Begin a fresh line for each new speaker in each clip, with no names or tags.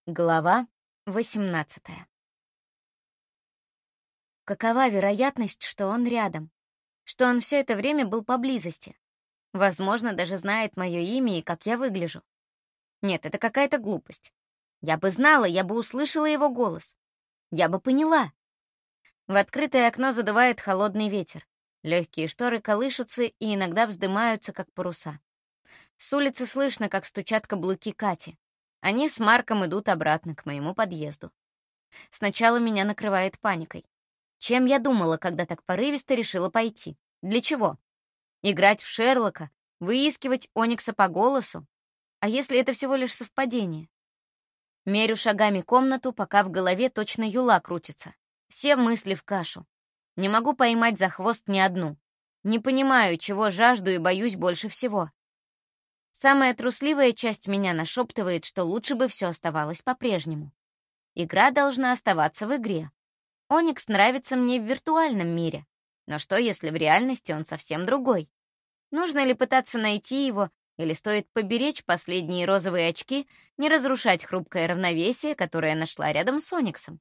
Глава 18. Какова вероятность, что он рядом? Что он все это время был поблизости? Возможно, даже знает мое имя и как я выгляжу. Нет, это какая-то глупость. Я бы знала, я бы услышала его голос. Я бы поняла. В открытое окно задувает холодный ветер. Легкие шторы колышутся и иногда вздымаются, как паруса. С улицы слышно, как стучат каблуки Кати. Они с Марком идут обратно к моему подъезду. Сначала меня накрывает паникой. Чем я думала, когда так порывисто решила пойти? Для чего? Играть в Шерлока? Выискивать Оникса по голосу? А если это всего лишь совпадение? Мерю шагами комнату, пока в голове точно юла крутится. Все мысли в кашу. Не могу поймать за хвост ни одну. Не понимаю, чего жажду и боюсь больше всего. Самая трусливая часть меня нашептывает, что лучше бы все оставалось по-прежнему. Игра должна оставаться в игре. Оникс нравится мне в виртуальном мире. Но что, если в реальности он совсем другой? Нужно ли пытаться найти его, или стоит поберечь последние розовые очки, не разрушать хрупкое равновесие, которое нашла рядом с Ониксом?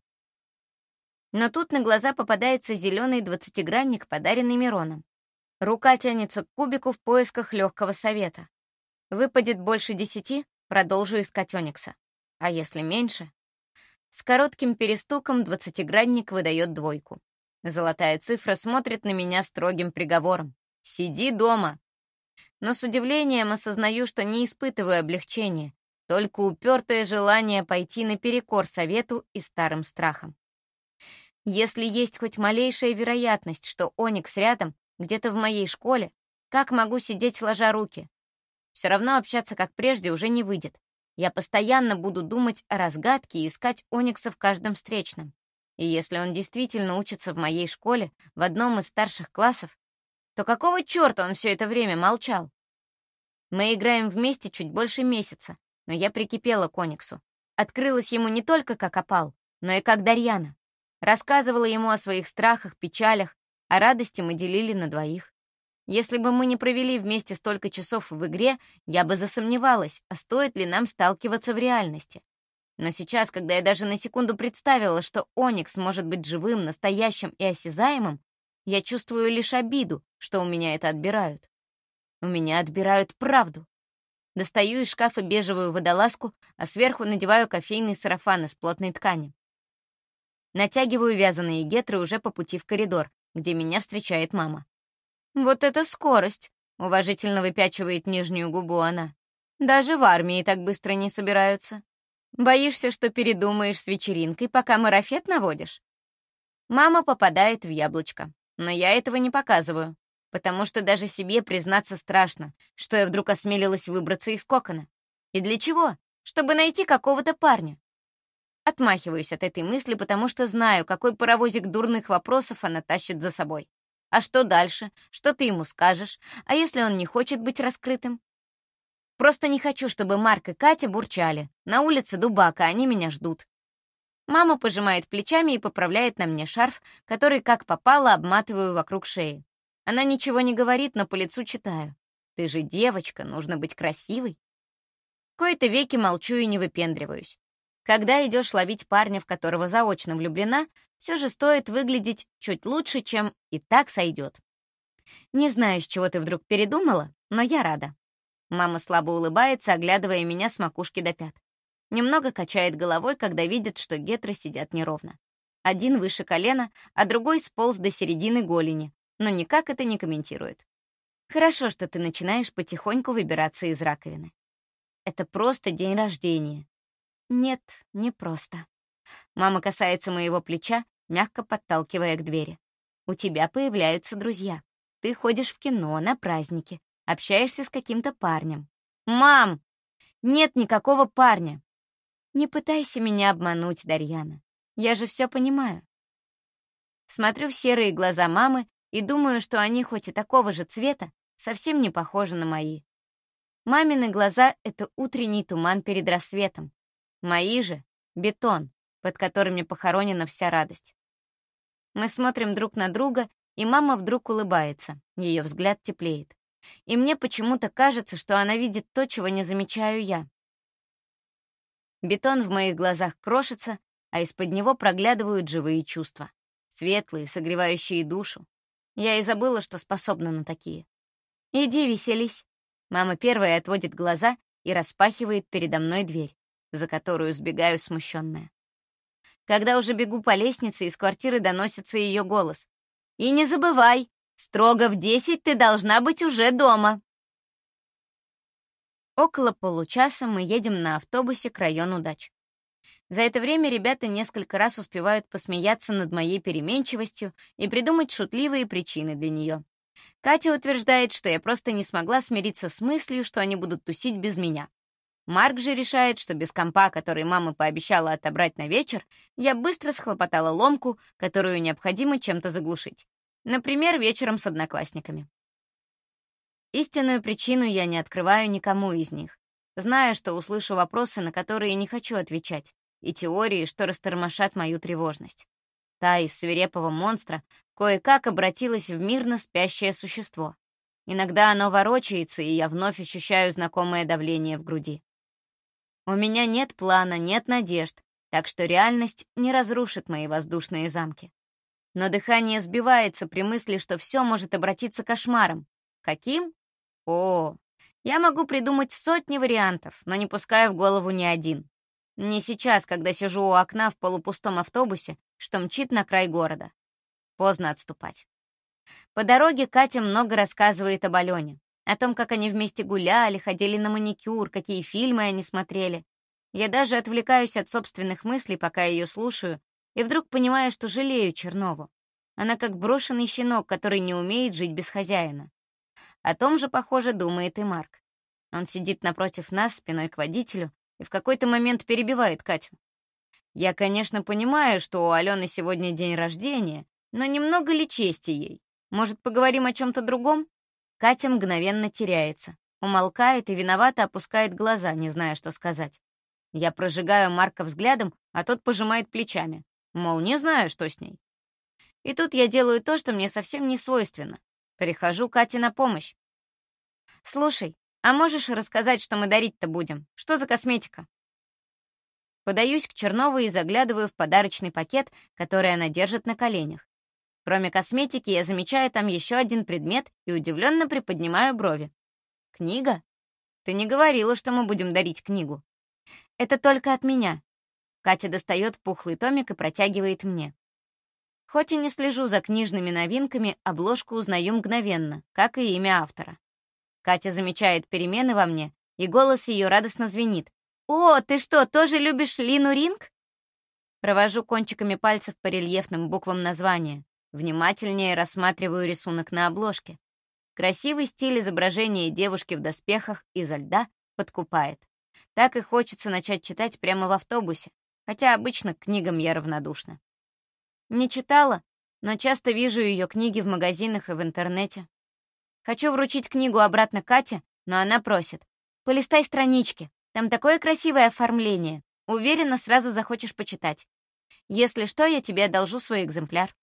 Но тут на глаза попадается зеленый двадцатигранник, подаренный Мироном. Рука тянется к кубику в поисках легкого совета. Выпадет больше 10, продолжу искать Оникса. А если меньше? С коротким перестуком двадцатигранник выдает 2. Золотая цифра смотрит на меня строгим приговором. «Сиди дома!» Но с удивлением осознаю, что не испытываю облегчения, только упертое желание пойти наперекор совету и старым страхам. Если есть хоть малейшая вероятность, что Оникс рядом, где-то в моей школе, как могу сидеть сложа руки? Все равно общаться как прежде уже не выйдет. Я постоянно буду думать о разгадке и искать Оникса в каждом встречном. И если он действительно учится в моей школе, в одном из старших классов, то какого черта он все это время молчал? Мы играем вместе чуть больше месяца, но я прикипела к Ониксу. Открылась ему не только как опал, но и как Дарьяна. Рассказывала ему о своих страхах, печалях, а радости мы делили на 2. Если бы мы не провели вместе столько часов в игре, я бы засомневалась, а стоит ли нам сталкиваться в реальности. Но сейчас, когда я даже на секунду представила, что Оникс может быть живым, настоящим и осязаемым, я чувствую лишь обиду, что у меня это отбирают. У меня отбирают правду. Достаю из шкафа бежевую водолазку, а сверху надеваю кофейный сарафан из плотной ткани. Натягиваю вязаные гетры уже по пути в коридор, где меня встречает мама. «Вот это скорость!» — уважительно выпячивает нижнюю губу она. «Даже в армии так быстро не собираются. Боишься, что передумаешь с вечеринкой, пока марафет наводишь?» Мама попадает в яблочко, но я этого не показываю, потому что даже себе признаться страшно, что я вдруг осмелилась выбраться из кокона. И для чего? Чтобы найти какого-то парня. Отмахиваюсь от этой мысли, потому что знаю, какой паровозик дурных вопросов она тащит за собой. А что дальше? Что ты ему скажешь? А если он не хочет быть раскрытым? Просто не хочу, чтобы Марк и Катя бурчали. На улице дубак, а они меня ждут. Мама пожимает плечами и поправляет на мне шарф, который, как попало, обматываю вокруг шеи. Она ничего не говорит, но по лицу читаю. Ты же девочка, нужно быть красивой. В кои-то веки молчу и не выпендриваюсь. Когда идешь ловить парня, в которого заочно влюблена, все же стоит выглядеть чуть лучше, чем «и так сойдет». Не знаю, с чего ты вдруг передумала, но я рада. Мама слабо улыбается, оглядывая меня с макушки до пят. Немного качает головой, когда видит, что гетры сидят неровно. Один выше колена, а другой сполз до середины голени, но никак это не комментирует. Хорошо, что ты начинаешь потихоньку выбираться из раковины. Это просто день рождения. Нет, не просто. Мама касается моего плеча, мягко подталкивая к двери. У тебя появляются друзья. Ты ходишь в кино, на праздники, общаешься с каким-то парнем. Мам! Нет никакого парня. Не пытайся меня обмануть, Дарьяна. Я же все понимаю. Смотрю в серые глаза мамы и думаю, что они хоть и такого же цвета, совсем не похожи на мои. Мамины глаза — это утренний туман перед рассветом. Мои же — бетон, под которыми похоронена вся радость. Мы смотрим друг на друга, и мама вдруг улыбается, ее взгляд теплеет. И мне почему-то кажется, что она видит то, чего не замечаю я. Бетон в моих глазах крошится, а из-под него проглядывают живые чувства. Светлые, согревающие душу. Я и забыла, что способна на такие. «Иди веселись». Мама первая отводит глаза и распахивает передо мной дверь, за которую сбегаю смущенная. Когда уже бегу по лестнице, из квартиры доносится ее голос. «И не забывай, строго в 10 ты должна быть уже дома». Около получаса мы едем на автобусе к району дач. За это время ребята несколько раз успевают посмеяться над моей переменчивостью и придумать шутливые причины для нее. Катя утверждает, что я просто не смогла смириться с мыслью, что они будут тусить без меня. Марк же решает, что без компа, который мама пообещала отобрать на вечер, я быстро схлопотала ломку, которую необходимо чем-то заглушить. Например, вечером с одноклассниками. Истинную причину я не открываю никому из них, зная, что услышу вопросы, на которые не хочу отвечать, и теории, что растормошат мою тревожность. Та из свирепого монстра кое-как обратилась в мирно спящее существо. Иногда оно ворочается, и я вновь ощущаю знакомое давление в груди. У меня нет плана, нет надежд, так что реальность не разрушит мои воздушные замки. Но дыхание сбивается при мысли, что все может обратиться кошмаром. Каким? О, я могу придумать сотни вариантов, но не пускаю в голову ни один. Не сейчас, когда сижу у окна в полупустом автобусе, что мчит на край города. Поздно отступать. По дороге Катя много рассказывает об Алене, о том, как они вместе гуляли, ходили на маникюр, какие фильмы они смотрели. Я даже отвлекаюсь от собственных мыслей, пока ее слушаю, и вдруг понимаю, что жалею Чернову. Она как брошенный щенок, который не умеет жить без хозяина. О том же, похоже, думает и Марк. Он сидит напротив нас, спиной к водителю, и в какой-то момент перебивает Катю. «Я, конечно, понимаю, что у Алены сегодня день рождения, но немного ли чести ей? Может, поговорим о чем-то другом?» Катя мгновенно теряется, умолкает и виновато опускает глаза, не зная, что сказать. Я прожигаю Марка взглядом, а тот пожимает плечами, мол, не знаю, что с ней. И тут я делаю то, что мне совсем не свойственно. Прихожу Кате на помощь. «Слушай, а можешь рассказать, что мы дарить-то будем? Что за косметика?» Подаюсь к Черновой и заглядываю в подарочный пакет, который она держит на коленях. Кроме косметики, я замечаю там еще один предмет и удивленно приподнимаю брови. «Книга? Ты не говорила, что мы будем дарить книгу». «Это только от меня». Катя достает пухлый томик и протягивает мне. Хоть и не слежу за книжными новинками, обложку узнаю мгновенно, как и имя автора. Катя замечает перемены во мне, и голос ее радостно звенит. «О, ты что, тоже любишь Лину Ринг?» Провожу кончиками пальцев по рельефным буквам названия. Внимательнее рассматриваю рисунок на обложке. Красивый стиль изображения девушки в доспехах изо льда подкупает. Так и хочется начать читать прямо в автобусе, хотя обычно к книгам я равнодушна. Не читала, но часто вижу ее книги в магазинах и в интернете. Хочу вручить книгу обратно Кате, но она просит: «Полистай странички, там такое красивое оформление. Уверена, сразу захочешь почитать. Если что, я тебе одолжу свой экземпляр».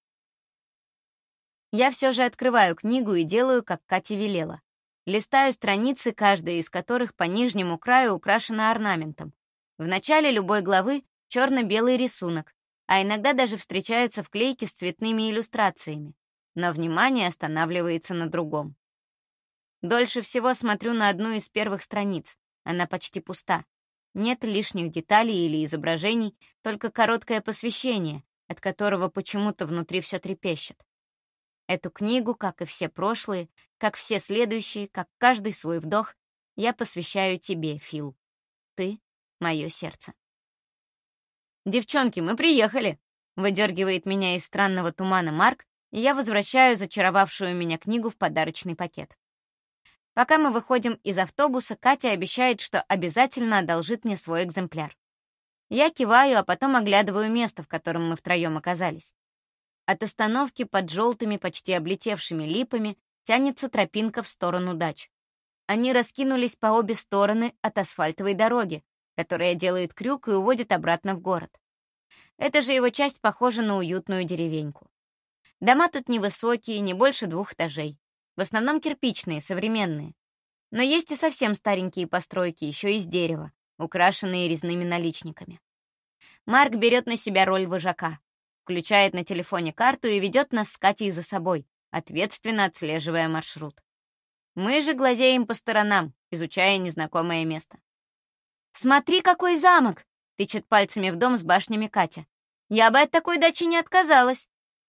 Я все же открываю книгу и делаю, как Катя велела. Листаю страницы, каждая из которых по нижнему краю украшена орнаментом. В начале любой главы черно-белый рисунок, а иногда даже встречаются вклейки с цветными иллюстрациями. Но внимание останавливается на другом. Дольше всего смотрю на одну из первых страниц. Она почти пуста. Нет лишних деталей или изображений, только короткое посвящение, от которого почему-то внутри все трепещет. Эту книгу, как и все прошлые, как все следующие, как каждый свой вдох, я посвящаю тебе, Фил. Ты — мое сердце. «Девчонки, мы приехали!» — выдергивает меня из странного тумана Марк, и я возвращаю зачаровавшую меня книгу в подарочный пакет. Пока мы выходим из автобуса, Катя обещает, что обязательно одолжит мне свой экземпляр. Я киваю, а потом оглядываю место, в котором мы втроем оказались. От остановки под желтыми, почти облетевшими липами тянется тропинка в сторону дач. Они раскинулись по обе стороны от асфальтовой дороги, которая делает крюк и уводит обратно в город. Эта же его часть похожа на уютную деревеньку. Дома тут невысокие, не больше 2 этажей. В основном кирпичные, современные. Но есть и совсем старенькие постройки, еще из дерева, украшенные резными наличниками. Марк берет на себя роль вожака, включает на телефоне карту и ведет нас с Катей за собой, ответственно отслеживая маршрут. Мы же глазеем по сторонам, изучая незнакомое место. «Смотри, какой замок!» — тычет пальцами в дом с башнями Катя. «Я бы от такой дачи не отказалась».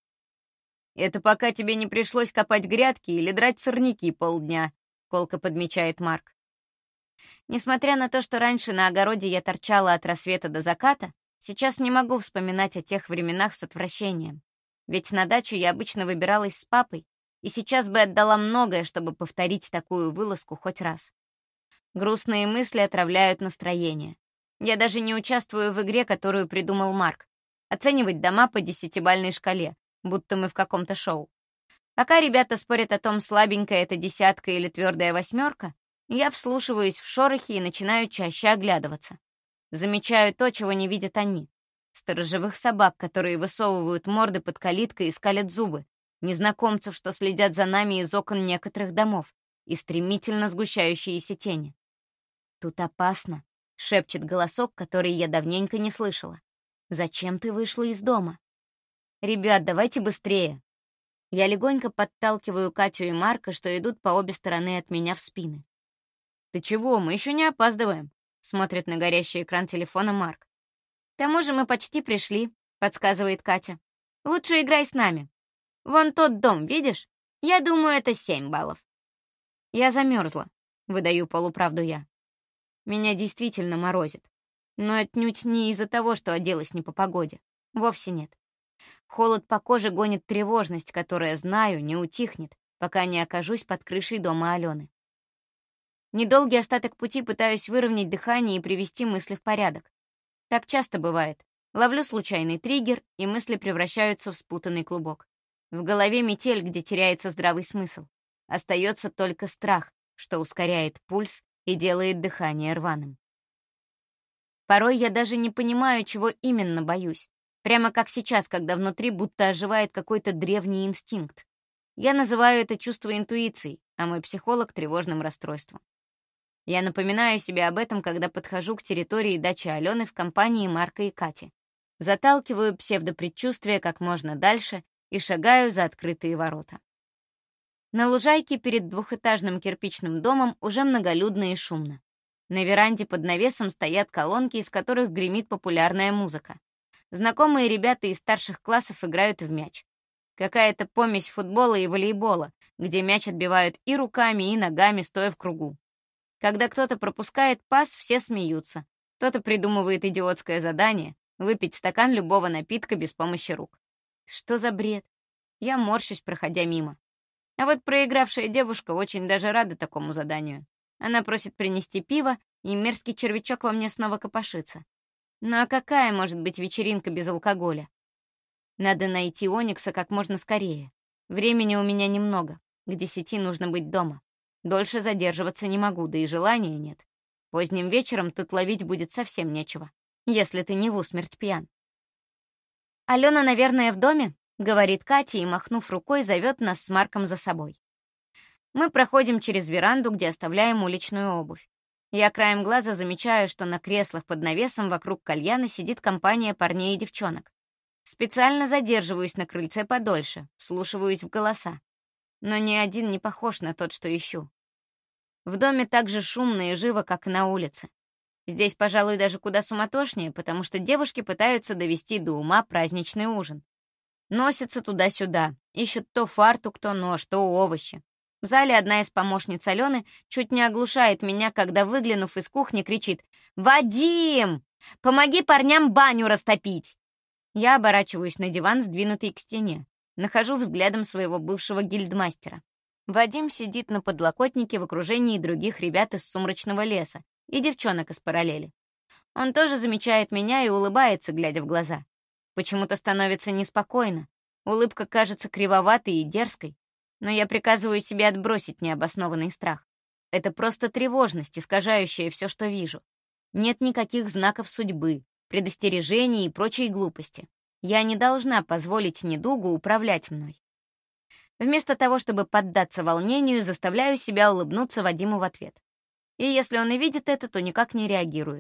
«Это пока тебе не пришлось копать грядки или драть сорняки полдня», — колко подмечает Марк. Несмотря на то, что раньше на огороде я торчала от рассвета до заката, сейчас не могу вспоминать о тех временах с отвращением. Ведь на дачу я обычно выбиралась с папой, и сейчас бы отдала многое, чтобы повторить такую вылазку хоть раз. Грустные мысли отравляют настроение. Я даже не участвую в игре, которую придумал Марк. Оценивать дома по 10-бальной шкале, будто мы в каком-то шоу. Пока ребята спорят о том, слабенькая это 10 или твердая 8, я вслушиваюсь в шорохи и начинаю чаще оглядываться. Замечаю то, чего не видят они. Сторожевых собак, которые высовывают морды под калиткой и скалят зубы, незнакомцев, что следят за нами из окон некоторых домов, и стремительно сгущающиеся тени. «Тут опасно», — шепчет голосок, который я давненько не слышала. «Зачем ты вышла из дома?» «Ребят, давайте быстрее!» Я легонько подталкиваю Катю и Марка, что идут по обе стороны от меня в спины. «Ты чего? Мы еще не опаздываем», — смотрит на горящий экран телефона Марк. «К тому же мы почти пришли», — подсказывает Катя. «Лучше играй с нами. Вон тот дом, видишь? Я думаю, это 7 баллов». «Я замерзла», — выдаю полуправду я. Меня действительно морозит. Но отнюдь не из-за того, что оделась не по погоде. Вовсе нет. Холод по коже гонит тревожность, которая, знаю, не утихнет, пока не окажусь под крышей дома Алены. Недолгий остаток пути пытаюсь выровнять дыхание и привести мысли в порядок. Так часто бывает. Ловлю случайный триггер, и мысли превращаются в спутанный клубок. В голове метель, где теряется здравый смысл. Остается только страх, что ускоряет пульс и делает дыхание рваным. Порой я даже не понимаю, чего именно боюсь. Прямо как сейчас, когда внутри будто оживает какой-то древний инстинкт. Я называю это чувство интуицией, а мой психолог — тревожным расстройством. Я напоминаю себе об этом, когда подхожу к территории дачи Алены в компании Марка и Кати. Заталкиваю псевдопредчувствие как можно дальше и шагаю за открытые ворота. На лужайке перед двухэтажным кирпичным домом уже многолюдно и шумно. На веранде под навесом стоят колонки, из которых гремит популярная музыка. Знакомые ребята из старших классов играют в мяч. Какая-то помесь футбола и волейбола, где мяч отбивают и руками, и ногами, стоя в кругу. Когда кто-то пропускает пас, все смеются. Кто-то придумывает идиотское задание — выпить стакан любого напитка без помощи рук. Что за бред? Я морщусь, проходя мимо. А вот проигравшая девушка очень даже рада такому заданию. Она просит принести пиво, и мерзкий червячок во мне снова копошится. Ну а какая может быть вечеринка без алкоголя? Надо найти Оникса как можно скорее. Времени у меня немного. К 10 нужно быть дома. Дольше задерживаться не могу, да и желания нет. Поздним вечером тут ловить будет совсем нечего, если ты не в усмерть пьян. «Алена, наверное, в доме?» — говорит Катя и, махнув рукой, зовет нас с Марком за собой. Мы проходим через веранду, где оставляем уличную обувь. Я краем глаза замечаю, что на креслах под навесом вокруг кальяна сидит компания парней и девчонок. Специально задерживаюсь на крыльце подольше, вслушиваюсь в голоса. Но ни один не похож на тот, что ищу. В доме так же шумно и живо, как и на улице. Здесь, пожалуй, даже куда суматошнее, потому что девушки пытаются довести до ума праздничный ужин. Носятся туда-сюда, ищут то фартук, то нож, то овощи. В зале одна из помощниц Алены чуть не оглушает меня, когда, выглянув из кухни, кричит: «Вадим! Помоги парням баню растопить!» Я оборачиваюсь на диван, сдвинутый к стене. Нахожу взглядом своего бывшего гильдмастера. Вадим сидит на подлокотнике в окружении других ребят из сумрачного леса и девчонок из параллели. Он тоже замечает меня и улыбается, глядя в глаза. Почему-то становится неспокойно. Улыбка кажется кривоватой и дерзкой, но я приказываю себе отбросить необоснованный страх. Это просто тревожность, искажающая все, что вижу. Нет никаких знаков судьбы, предостережений и прочей глупости. Я не должна позволить недугу управлять мной. Вместо того, чтобы поддаться волнению, заставляю себя улыбнуться Вадиму в ответ. И если он и видит это, то никак не реагирует.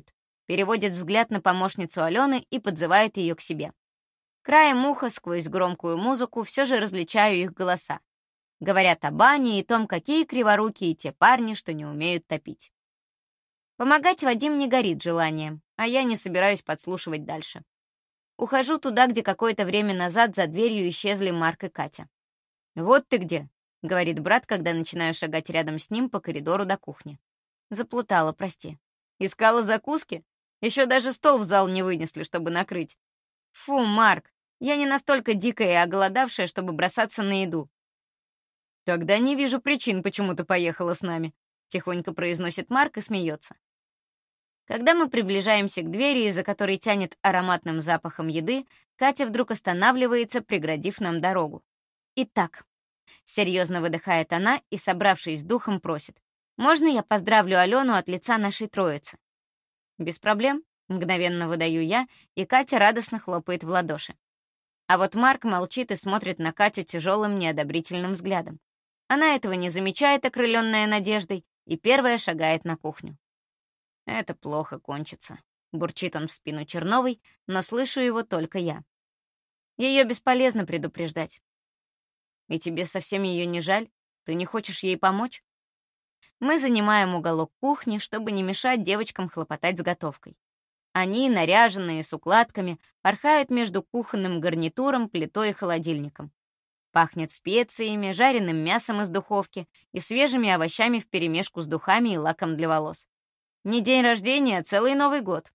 переводит взгляд на помощницу Алены и подзывает ее к себе. Краем уха сквозь громкую музыку все же различаю их голоса. Говорят о бане и том, какие криворукие те парни, что не умеют топить. Помогать Вадим не горит желанием, а я не собираюсь подслушивать дальше. Ухожу туда, где какое-то время назад за дверью исчезли Марк и Катя. «Вот ты где», — говорит брат, когда начинаю шагать рядом с ним по коридору до кухни. Заплутала, прости. Искала закуски? Еще даже стол в зал не вынесли, чтобы накрыть. Фу, Марк, я не настолько дикая и оголодавшая, чтобы бросаться на еду. Тогда не вижу причин, почему ты поехала с нами, тихонько произносит Марк и смеется. Когда мы приближаемся к двери, из-за которой тянет ароматным запахом еды, Катя вдруг останавливается, преградив нам дорогу. «Итак», — серьезно выдыхает она и, собравшись с духом, просит, «можно я поздравлю Алену от лица нашей троицы?» «Без проблем», — мгновенно выдаю я, и Катя радостно хлопает в ладоши. А вот Марк молчит и смотрит на Катю тяжелым, неодобрительным взглядом. Она этого не замечает, окрыленная надеждой, и первая шагает на кухню. «Это плохо кончится», — бурчит он в спину Черновой, но слышу его только я. Ее бесполезно предупреждать. «И тебе совсем ее не жаль? Ты не хочешь ей помочь?» Мы занимаем уголок кухни, чтобы не мешать девочкам хлопотать с готовкой. Они, наряженные, с укладками, порхают между кухонным гарнитуром, плитой и холодильником. Пахнет специями, жареным мясом из духовки и свежими овощами вперемешку с духами и лаком для волос. Не день рождения, а целый Новый год.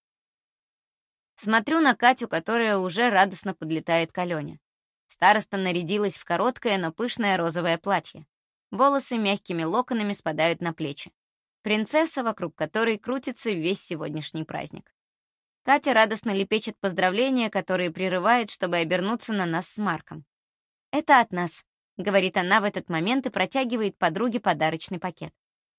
Смотрю на Катю, которая уже радостно подлетает к Алене. Староста нарядилась в короткое, но пышное розовое платье. Волосы мягкими локонами спадают на плечи. Принцесса, вокруг которой крутится весь сегодняшний праздник. Катя радостно лепечет поздравления, которые прерывает, чтобы обернуться на нас с Марком. «Это от нас», — говорит она в этот момент и протягивает подруге подарочный пакет.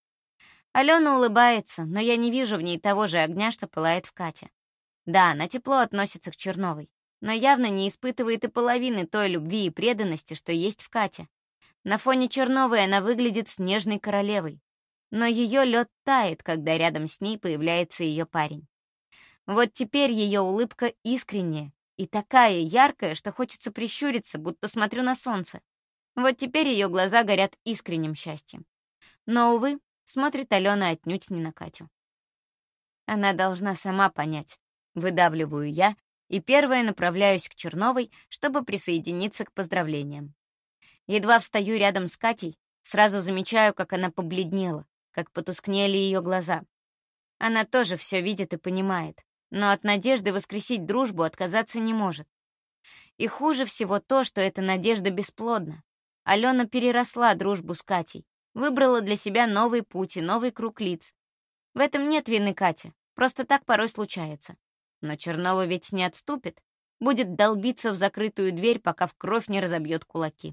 Алена улыбается, но я не вижу в ней того же огня, что пылает в Кате. Да, она тепло относится к Черновой, но явно не испытывает и половины той любви и преданности, что есть в Кате. На фоне Черновой она выглядит снежной королевой, но ее лед тает, когда рядом с ней появляется ее парень. Вот теперь ее улыбка искренняя и такая яркая, что хочется прищуриться, будто смотрю на солнце. Вот теперь ее глаза горят искренним счастьем. Но, увы, смотрит Алена отнюдь не на Катю. Она должна сама понять. Выдавливаю я и первая направляюсь к Черновой, чтобы присоединиться к поздравлениям. Едва встаю рядом с Катей, сразу замечаю, как она побледнела, как потускнели ее глаза. Она тоже все видит и понимает, но от надежды воскресить дружбу отказаться не может. И хуже всего то, что эта надежда бесплодна. Алена переросла дружбу с Катей, выбрала для себя новый путь и новый круг лиц. В этом нет вины Кати, просто так порой случается. Но Чернова ведь не отступит, будет долбиться в закрытую дверь, пока в кровь не разобьет кулаки.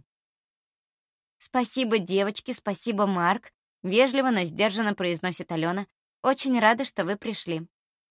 «Спасибо, девочки, спасибо, Марк», — вежливо, но сдержанно произносит Алена. «Очень рада, что вы пришли».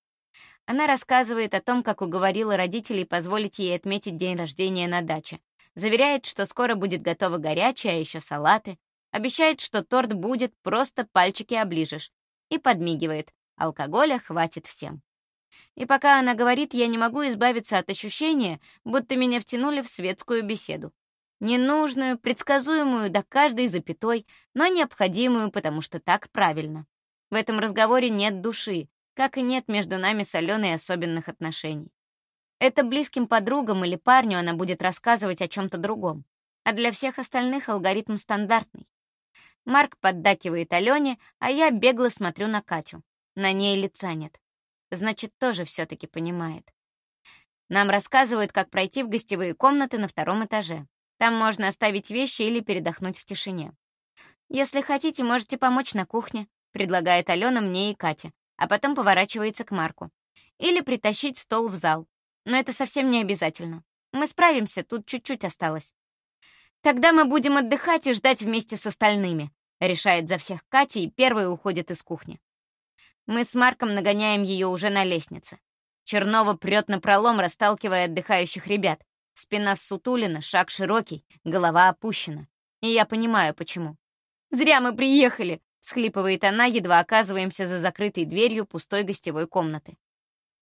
Она рассказывает о том, как уговорила родителей позволить ей отметить день рождения на даче. Заверяет, что скоро будет готово горячее, а еще салаты. Обещает, что торт будет, просто пальчики оближешь. И подмигивает. Алкоголя хватит всем. И пока она говорит, я не могу избавиться от ощущения, будто меня втянули в светскую беседу. Ненужную, предсказуемую до каждой запятой, но необходимую, потому что так правильно. В этом разговоре нет души, как и нет между нами с Аленой особенных отношений. Это близким подругам или парню она будет рассказывать о чем-то другом. А для всех остальных алгоритм стандартный. Марк поддакивает Алене, а я бегло смотрю на Катю. На ней лица нет. Значит, тоже все-таки понимает. Нам рассказывают, как пройти в гостевые комнаты на 2-м этаже. Там можно оставить вещи или передохнуть в тишине. «Если хотите, можете помочь на кухне», — предлагает Алена мне и Кате, а потом поворачивается к Марку. «Или притащить стол в зал. Но это совсем не обязательно. Мы справимся, тут чуть-чуть осталось». «Тогда мы будем отдыхать и ждать вместе с остальными», — решает за всех Катя и первая уходит из кухни. Мы с Марком нагоняем ее уже на лестнице. Чернова прет напролом, расталкивая отдыхающих ребят. Спина ссутулена, шаг широкий, голова опущена. И я понимаю, почему. «Зря мы приехали!» — всхлипывает она, едва оказываемся за закрытой дверью пустой гостевой комнаты.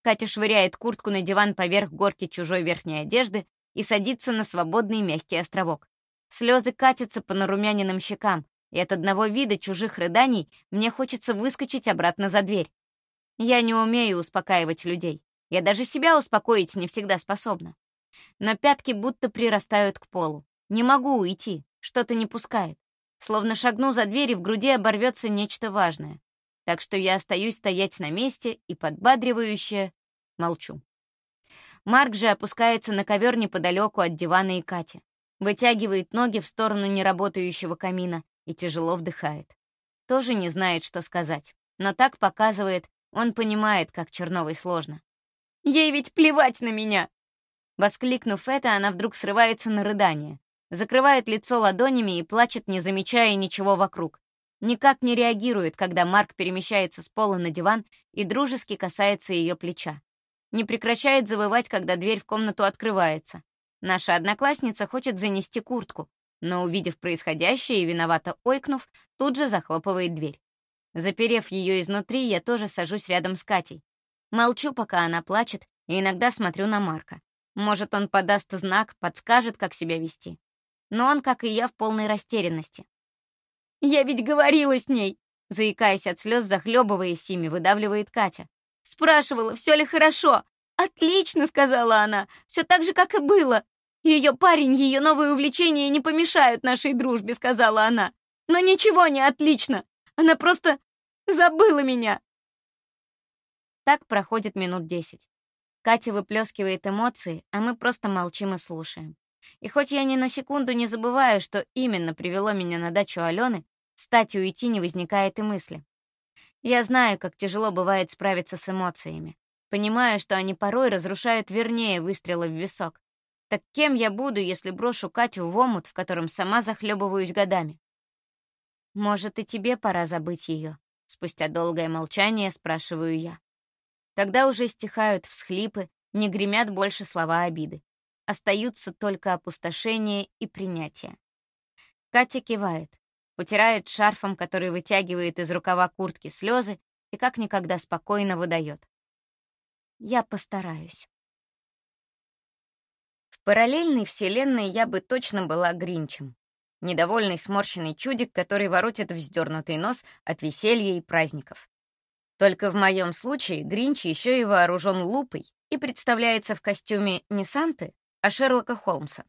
Катя швыряет куртку на диван поверх горки чужой верхней одежды и садится на свободный мягкий островок. Слезы катятся по нарумяненным щекам, и от одного вида чужих рыданий мне хочется выскочить обратно за дверь. Я не умею успокаивать людей. Я даже себя успокоить не всегда способна. Но пятки будто прирастают к полу. Не могу уйти, что-то не пускает. Словно шагну за дверь, и в груди оборвется нечто важное. Так что я остаюсь стоять на месте и подбадривающе молчу. Марк же опускается на ковер неподалеку от дивана и Кати, вытягивает ноги в сторону неработающего камина и тяжело вдыхает. Тоже не знает, что сказать, но так показывает, он понимает, как Черновой сложно. «Ей ведь плевать на меня!» Воскликнув это, она вдруг срывается на рыдание, закрывает лицо ладонями и плачет, не замечая ничего вокруг. Никак не реагирует, когда Марк перемещается с пола на диван и дружески касается ее плеча. Не прекращает завывать, когда дверь в комнату открывается. Наша одноклассница хочет занести куртку, но, увидев происходящее и виновато ойкнув, тут же захлопывает дверь. Заперев ее изнутри, я тоже сажусь рядом с Катей. Молчу, пока она плачет, и иногда смотрю на Марка. Может, он подаст знак, подскажет, как себя вести. Но он, как и я, в полной растерянности. «Я ведь говорила с ней!» Заикаясь от слез, захлебываясь ими, выдавливает Катя. «Спрашивала, все ли хорошо?» «Отлично!» — сказала она. «Все так же, как и было. Ее парень, ее новые увлечения не помешают нашей дружбе», — сказала она. «Но ничего не отлично. Она просто забыла меня». Так проходит минут 10. Катя выплескивает эмоции, а мы просто молчим и слушаем. И хоть я ни на секунду не забываю, что именно привело меня на дачу Алены, встать и уйти не возникает и мысли. Я знаю, как тяжело бывает справиться с эмоциями. Понимаю, что они порой разрушают вернее выстрела в висок. Так кем я буду, если брошу Катю в омут, в котором сама захлебываюсь годами? «Может, и тебе пора забыть ее?» Спустя долгое молчание спрашиваю я. Тогда уже стихают всхлипы, не гремят больше слова обиды. Остаются только опустошение и принятие. Катя кивает, утирает шарфом, который вытягивает из рукава куртки слезы, и как никогда спокойно выдает. «Я постараюсь». В параллельной вселенной я бы точно была Гринчем. Недовольный сморщенный чудик, который воротит вздернутый нос от веселья и праздников. Только в моем случае Гринч еще и вооружен лупой и представляется в костюме не Санты, а Шерлока Холмса.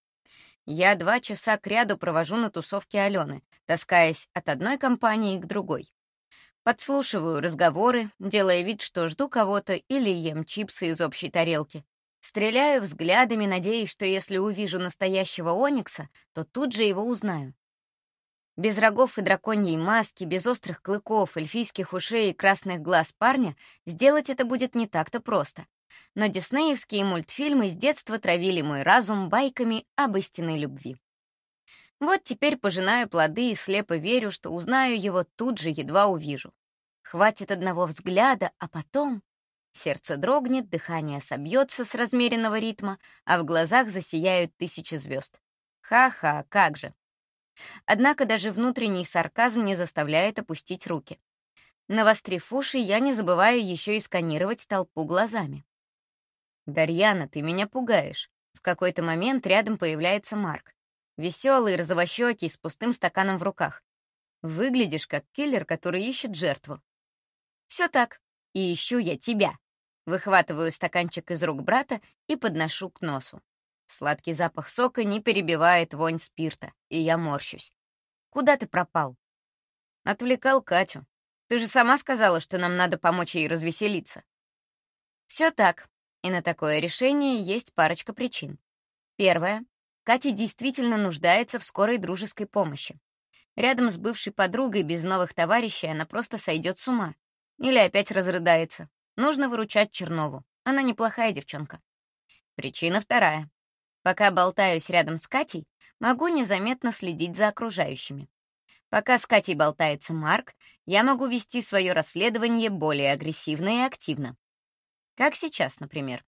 Я 2 часа кряду провожу на тусовке Алены, таскаясь от одной компании к другой. Подслушиваю разговоры, делая вид, что жду кого-то или ем чипсы из общей тарелки. Стреляю взглядами, надеясь, что если увижу настоящего Оникса, то тут же его узнаю. Без рогов и драконьей маски, без острых клыков, эльфийских ушей и красных глаз парня сделать это будет не так-то просто. Но диснеевские мультфильмы с детства травили мой разум байками об истинной любви. Вот теперь пожинаю плоды и слепо верю, что узнаю его тут же, едва увижу. Хватит одного взгляда, а потом... Сердце дрогнет, дыхание собьется с размеренного ритма, а в глазах засияют 1000 звезд. Ха-ха, как же. Однако даже внутренний сарказм не заставляет опустить руки. Навострив уши, я не забываю еще и сканировать толпу глазами. «Дарьяна, ты меня пугаешь». В какой-то момент рядом появляется Марк. Веселый, розовощекий, с пустым стаканом в руках. «Выглядишь как киллер, который ищет жертву». «Все так. И ищу я тебя». Выхватываю стаканчик из рук брата и подношу к носу. Сладкий запах сока не перебивает вонь спирта, и я морщусь. «Куда ты пропал?» «Отвлекал Катю. Ты же сама сказала, что нам надо помочь ей развеселиться». Все так, и на такое решение есть парочка причин. Первая. Катя действительно нуждается в скорой дружеской помощи. Рядом с бывшей подругой без новых товарищей она просто сойдет с ума. Или опять разрыдается. Нужно выручать Чернову. Она неплохая девчонка. Причина вторая. Пока болтаюсь рядом с Катей, могу незаметно следить за окружающими. Пока с Катей болтается Марк, я могу вести свое расследование более агрессивно и активно. Как сейчас, например.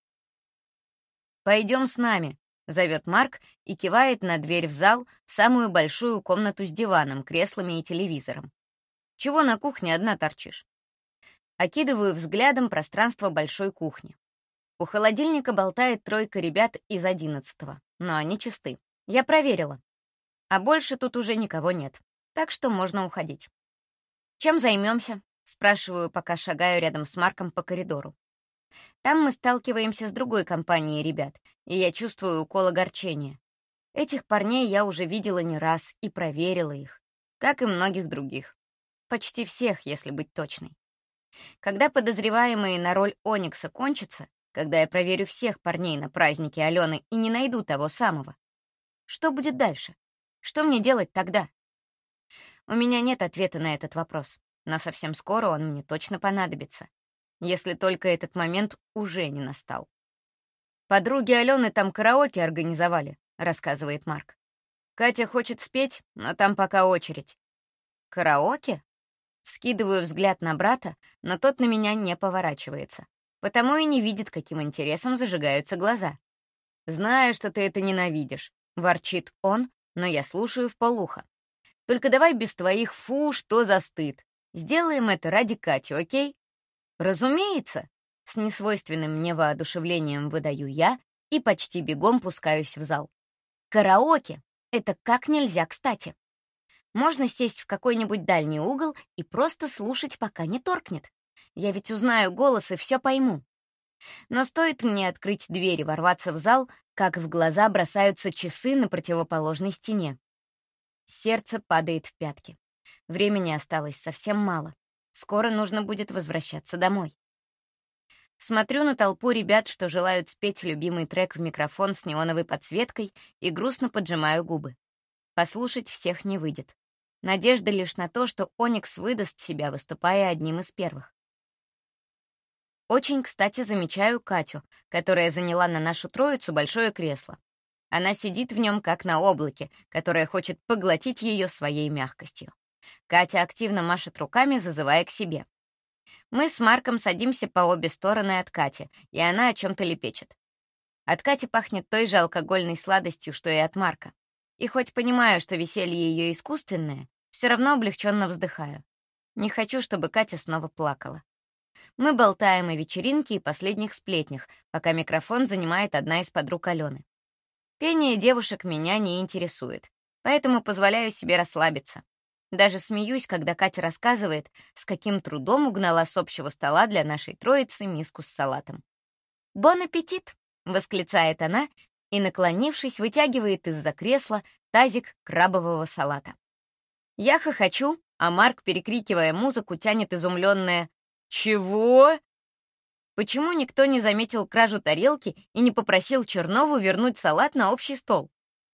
«Пойдем с нами», — зовет Марк и кивает на дверь в зал, в самую большую комнату с диваном, креслами и телевизором. «Чего на кухне одна торчишь?» Окидываю взглядом пространство большой кухни. У холодильника болтает тройка ребят из 11-го, но они чисты. Я проверила. А больше тут уже никого нет, так что можно уходить. «Чем займемся?» — спрашиваю, пока шагаю рядом с Марком по коридору. Там мы сталкиваемся с другой компанией ребят, и я чувствую укол огорчения. Этих парней я уже видела не раз и проверила их, как и многих других. Почти всех, если быть точной. Когда подозреваемые на роль Оникса кончатся, когда я проверю всех парней на празднике Алены и не найду того самого, что будет дальше? Что мне делать тогда? У меня нет ответа на этот вопрос, но совсем скоро он мне точно понадобится, если только этот момент уже не настал. «Подруги Алены там караоке организовали», — рассказывает Марк. «Катя хочет спеть, но там пока очередь». «Караоке?» Скидываю взгляд на брата, но тот на меня не поворачивается, потому и не видит, каким интересом зажигаются глаза. «Знаю, что ты это ненавидишь», — ворчит он, но я слушаю вполуха. «Только давай без твоих «фу, что за стыд». Сделаем это ради Кати, окей?» «Разумеется», — с несвойственным мне воодушевлением выдаю я и почти бегом пускаюсь в зал. Караоке — это как нельзя кстати. Можно сесть в какой-нибудь дальний угол и просто слушать, пока не торкнет. Я ведь узнаю голос и все пойму. Но стоит мне открыть дверь и ворваться в зал, как в глаза бросаются часы на противоположной стене. Сердце падает в пятки. Времени осталось совсем мало. Скоро нужно будет возвращаться домой. Смотрю на толпу ребят, что желают спеть любимый трек в микрофон с неоновой подсветкой, и грустно поджимаю губы. Послушать всех не выйдет. Надежда лишь на то, что Оникс выдаст себя, выступая одним из первых. Очень, кстати, замечаю Катю, которая заняла на нашу троицу большое кресло. Она сидит в нем как на облаке, которое хочет поглотить ее своей мягкостью. Катя активно машет руками, зазывая к себе. Мы с Марком садимся по обе стороны от Кати, и она о чем-то лепечет. От Кати пахнет той же алкогольной сладостью, что и от Марка. И хоть понимаю, что веселье ее искусственное, все равно облегченно вздыхаю. Не хочу, чтобы Катя снова плакала. Мы болтаем о вечеринке и последних сплетнях, пока микрофон занимает одна из подруг Алены. Пение девушек меня не интересует, поэтому позволяю себе расслабиться. Даже смеюсь, когда Катя рассказывает, с каким трудом угнала с общего стола для нашей троицы миску с салатом. «Бон аппетит!» — восклицает она и, наклонившись, вытягивает из-за кресла тазик крабового салата. Я хохочу, а Марк, перекрикивая музыку, тянет изумленное «Чего?». Почему никто не заметил кражу тарелки и не попросил Чернову вернуть салат на общий стол?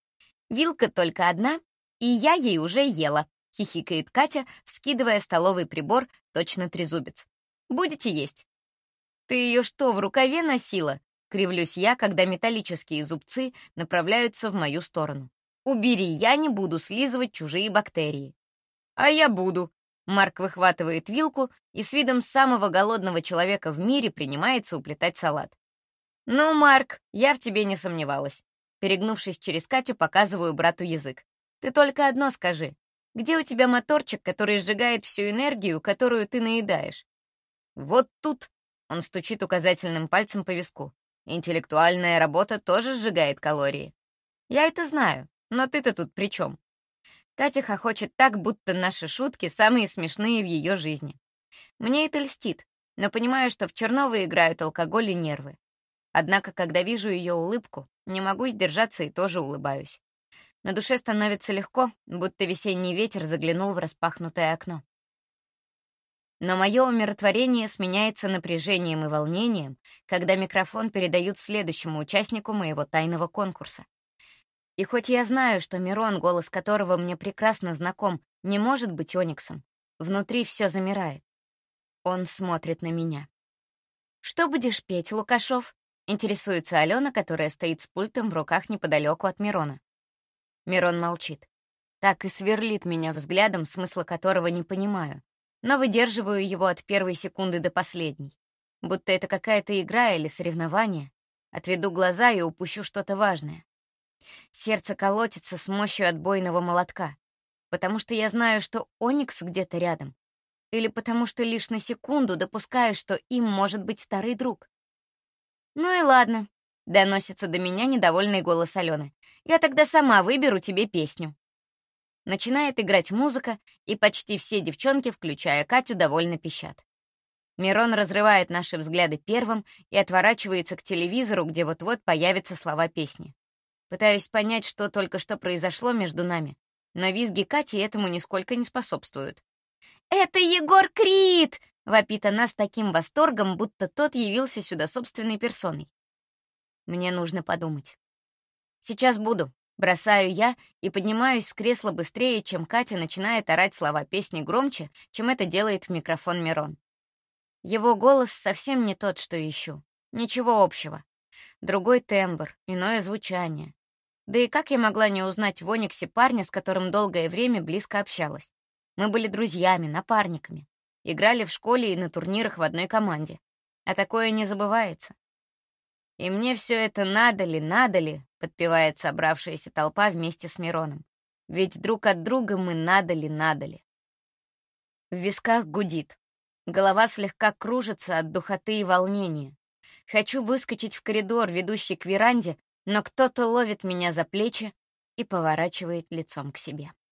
«Вилка только одна, и я ей уже ела», — хихикает Катя, вскидывая столовый прибор, точно трезубец. «Будете есть?» «Ты ее что, в рукаве носила?» — кривлюсь я, когда металлические зубцы направляются в мою сторону. «Убери, я не буду слизывать чужие бактерии». «А я буду». Марк выхватывает вилку и с видом самого голодного человека в мире принимается уплетать салат. «Ну, Марк, я в тебе не сомневалась». Перегнувшись через Катю, показываю брату язык. «Ты только одно скажи. Где у тебя моторчик, который сжигает всю энергию, которую ты наедаешь?» «Вот тут», — он стучит указательным пальцем по виску. «Интеллектуальная работа тоже сжигает калории». «Я это знаю, но ты-то тут при чем?» Катя хохочет так, будто наши шутки самые смешные в ее жизни. Мне это льстит, но понимаю, что в Черновой играют алкоголь и нервы. Однако, когда вижу ее улыбку, не могу сдержаться и тоже улыбаюсь. На душе становится легко, будто весенний ветер заглянул в распахнутое окно. Но мое умиротворение сменяется напряжением и волнением, когда микрофон передают следующему участнику моего тайного конкурса. И хоть я знаю, что Мирон, голос которого мне прекрасно знаком, не может быть Ониксом, внутри все замирает. Он смотрит на меня. «Что будешь петь, Лукашов?» — интересуется Алена, которая стоит с пультом в руках неподалеку от Мирона. Мирон молчит. Так и сверлит меня взглядом, смысла которого не понимаю, но выдерживаю его от первой секунды до последней. Будто это какая-то игра или соревнование. Отведу глаза и упущу что-то важное. Сердце колотится с мощью отбойного молотка, потому что я знаю, что Оникс где-то рядом. Или потому что лишь на секунду допускаю, что им может быть старый друг? «Ну и ладно», — доносится до меня недовольный голос Алены. «Я тогда сама выберу тебе песню». Начинает играть музыка, и почти все девчонки, включая Катю, довольно пищат. Мирон разрывает наши взгляды первым и отворачивается к телевизору, где вот-вот появятся слова песни. Пытаюсь понять, что только что произошло между нами, но визги Кати этому нисколько не способствуют. «Это Егор Крид!» — вопит она с таким восторгом, будто тот явился сюда собственной персоной. Мне нужно подумать. «Сейчас буду», — бросаю я и поднимаюсь с кресла быстрее, чем Катя начинает орать слова песни громче, чем это делает в микрофон Мирон. Его голос совсем не тот, что ищу. Ничего общего. Другой тембр, иное звучание. Да и как я могла не узнать в Ониксе парня, с которым долгое время близко общалась? Мы были друзьями, напарниками. Играли в школе и на турнирах в одной команде. А такое не забывается. «И мне все это надо ли?» — подпевает собравшаяся толпа вместе с Мироном. «Ведь друг от друга мы надо ли?» В висках гудит. Голова слегка кружится от духоты и волнения. Хочу выскочить в коридор, ведущий к веранде, но кто-то ловит меня за плечи и поворачивает лицом к себе.